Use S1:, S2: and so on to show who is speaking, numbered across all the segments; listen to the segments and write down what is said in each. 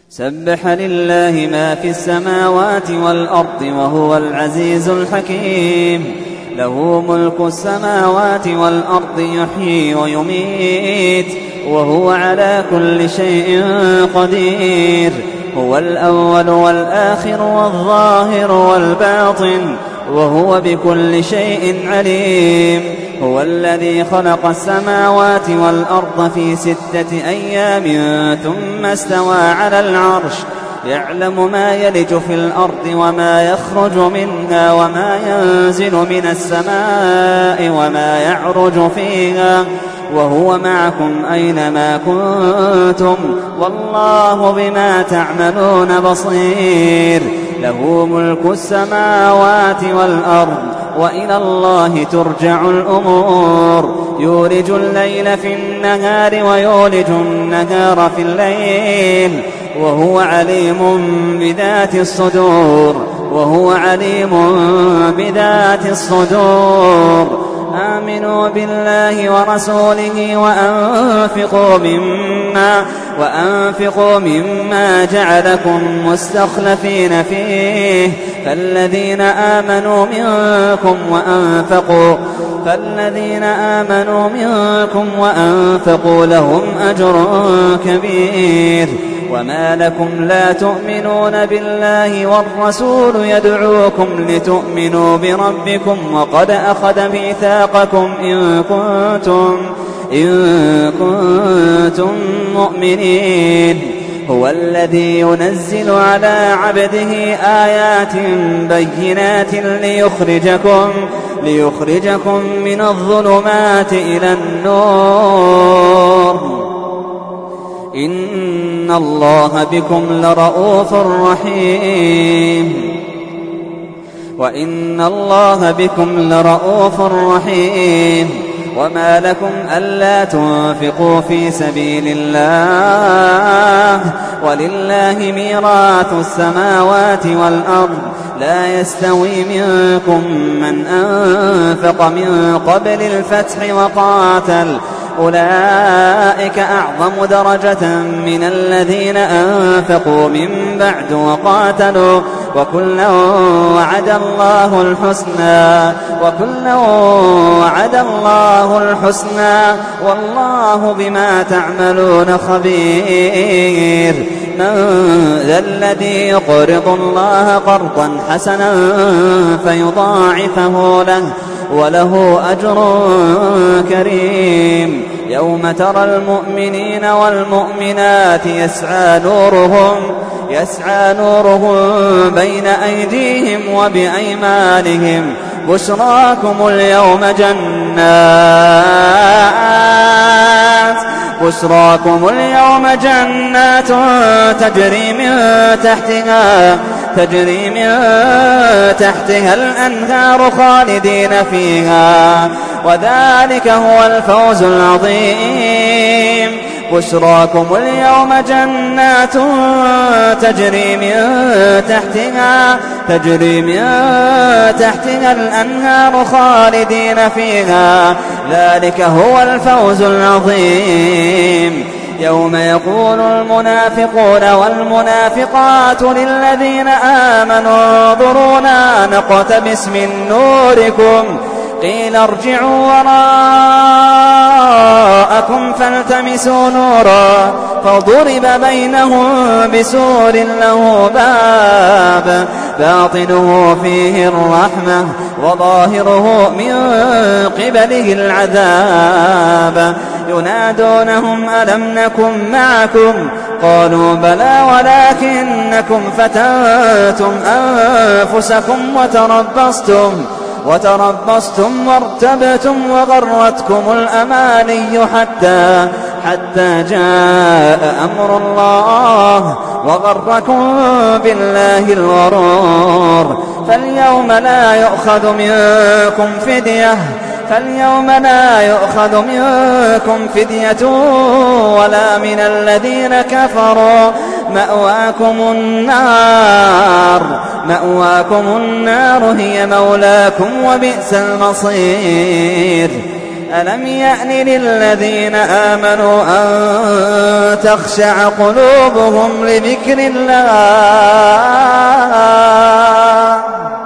S1: سبح لله ما في السماوات والأرض وهو العزيز الحكيم. له ملك السماوات والأرض يحيي ويميت وهو على كل شيء قدير. هو الأول والآخر والظاهر والباطن وهو بكل شيء عليم. هو الذي خلق السماوات والأرض في 6 أيام ثم استوى على العرش يعلم ما يلج في الأرض وما يخرج منها وما ينزل من السماء وما يعرج فيها وهو معكم أينما كنتم والله بما تعملون بصير. له ملك السماوات والأرض وإلى الله ترجع الأمور. يولج الليل في النهار ويولج النهار في الليل وهو عليم بذات الصدور آمنوا بالله ورسوله وأنفقوا مما جعلكم مستخلفين فيه فالذين آمنوا منكم وأنفقوا لهم أجر كبير. وما لكم لا تؤمنون بالله والرسول يدعوكم لتؤمنوا بربكم وقد أخذ ميثاقكم إن كنتم مؤمنين. هو الذي ينزل على عبده آيات بينات ليخرجكم من الظلمات إلى النور. إن الله بكم لرءوف رحيم. وإن الله بكم لرءوف رحيم. وما لكم ألا تنفقوا في سبيل الله ولله ميراث السماوات والأرض لا يستوي منكم من أنفق من قبل الفتح وقاتل أولئك أعظم درجة من الذين أنفقوا من بعد وقاتلوا وكلا وعد الله الحسنى والله بما تعملون خبير. من ذا الذي يقرض الله قرضا حسنا فيضاعفه له وله أجر كريم. يوم ترى المؤمنين والمؤمنات يسعى نورهم بين أيديهم وبأيمانهم بشراكم اليوم جنات تجري من تحتها الأنهار خالدين فيها وذلك هو الفوز العظيم. بشراكم اليوم جنات تجري من تحتها الأنهار خالدين فيها ذلك هو الفوز العظيم. يوم يقول المنافقون والمنافقات للذين آمنوا انظرونا نقتبس من نوركم قيل ارجعوا وراءكم فالتمسوا نورا فضرب بينهم بسور له باب باطنه فيه الرحمة وظاهره من قبله العذاب. ينادونهم ألم نكن معكم قالوا بلى ولكنكم فتنتم أنفسكم وتربصتم وارتبتم وغرتكم الأماني حتى جاء أمر الله وغركم بالله الغرور. فاليوم لا يؤخذ منكم فدية ولا من الذين كفروا مأواكم النار هي مولاكم وبئس المصير. ألم يأن للذين آمنوا أن تخشع قلوبهم لذكر الله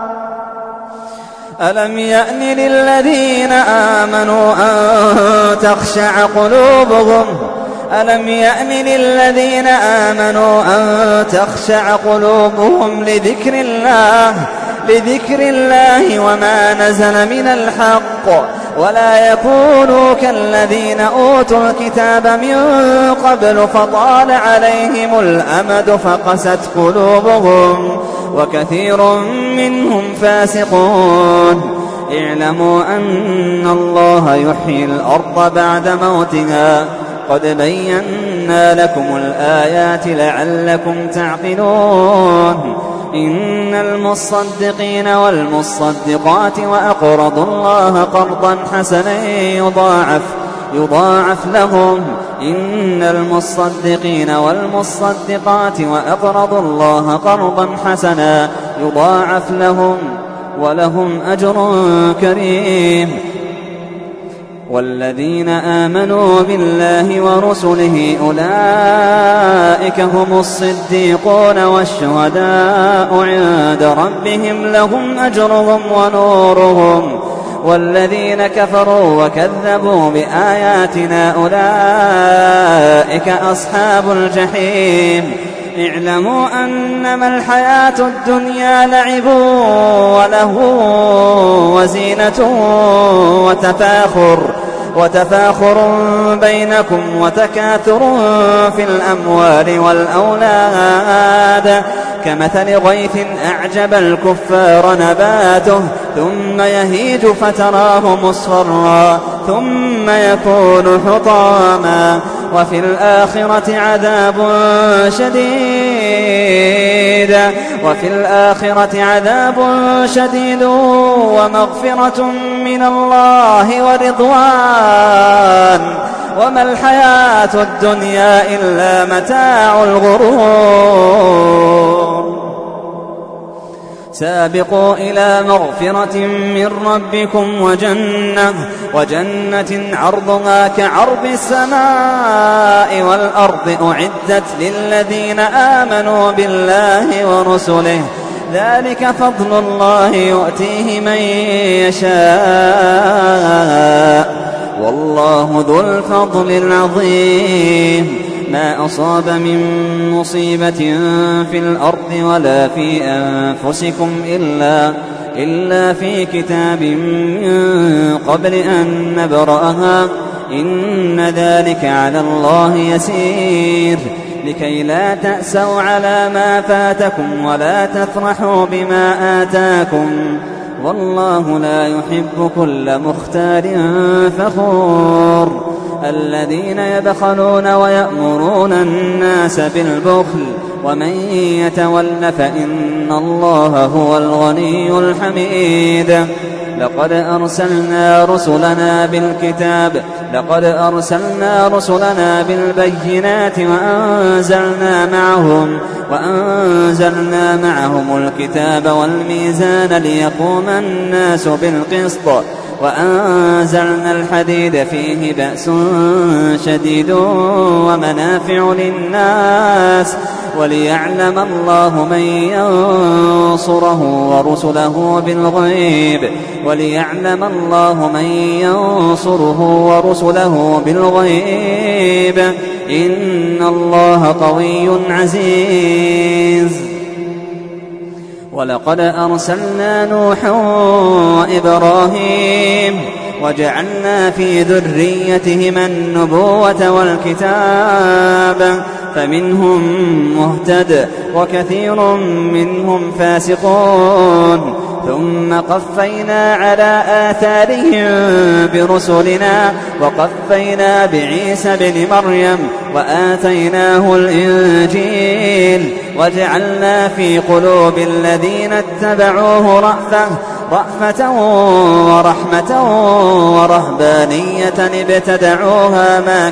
S1: ألم يأن للذين آمنوا أن تخشع قلوبهم لذكر الله وما نزل من الحق ولا يكونوا كالذين أوتوا الكتاب من قبل فطال عليهم الأمد فقست قلوبهم وكثير منهم فاسقون اعلموا أن الله يحيي الأرض بعد موتها قد بينا لكم الآيات لعلكم تعقلون إن المصدقين والمصدقات وأقرضوا الله قرضا حسنا يضاعف لهم إن المصدقين والمصدقات وأقرضوا الله قرضا حسنا يضاعف لهم ولهم أجر كريم والذين آمنوا بالله ورسله أولئك هم الصديقون والشهداء عند ربهم لهم أجرهم ونورهم والذين كفروا وكذبوا بآياتنا أولئك أصحاب الجحيم اعلموا أنما الحياة الدنيا لعب ولهو وزينة وتفاخر بينكم وتكاثر في الأموال والأولاد كمثل غيث أعجب الكفار نباته ثم يهيج فتراه مصفرا ثم يكون حطاما وفي الآخرة عذاب شديد ومغفرة من الله ورضوان وما الحياة الدنيا إلا متاع الغرور سابقوا إلى مغفرة من ربكم وجنة عرضها كعرض السماء والأرض أعدت للذين آمنوا بالله ورسله ذلك فضل الله يؤتيه من يشاء والله ذو الفضل العظيم ما أصاب من مصيبة في الأرض ولا في أنفسكم إلا في كتاب من قبل أن نبرأها إن ذلك على الله يسير لكي لا تأسوا على ما فاتكم ولا تفرحوا بما آتاكم والله لا يحب كل مختال فخور الذين يبخلون ويأمرون الناس بالبخل ومن يتول فإن الله هو الغني الحميد لقد أرسلنا رسلنا بالبينات وأنزلنا معهم الكتاب والميزان ليقوم الناس بالقسط وأنزلنا الحديد فيه بأس شديد ومنافع للناس وليعلم الله من ينصره ورسله بالغيب إن الله قوي عزيز ولقد أرسلنا نوحا وإبراهيم وجعلنا في ذريتهما النبوة والكتاب فمنهم مهتد وكثير منهم فاسقون ثم قفينا على آثارهم برسلنا وقفينا بعيسى بن مريم وآتيناه الإنجيل وجعلنا في قلوب الذين اتبعوه رأفة ورحمة ورهبانية ابتدعوها ما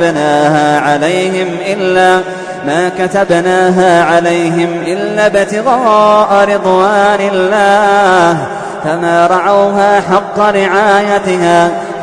S1: كتبناها عليهم إلا ابتغاء رضوان الله فما رعوها حق رعايتها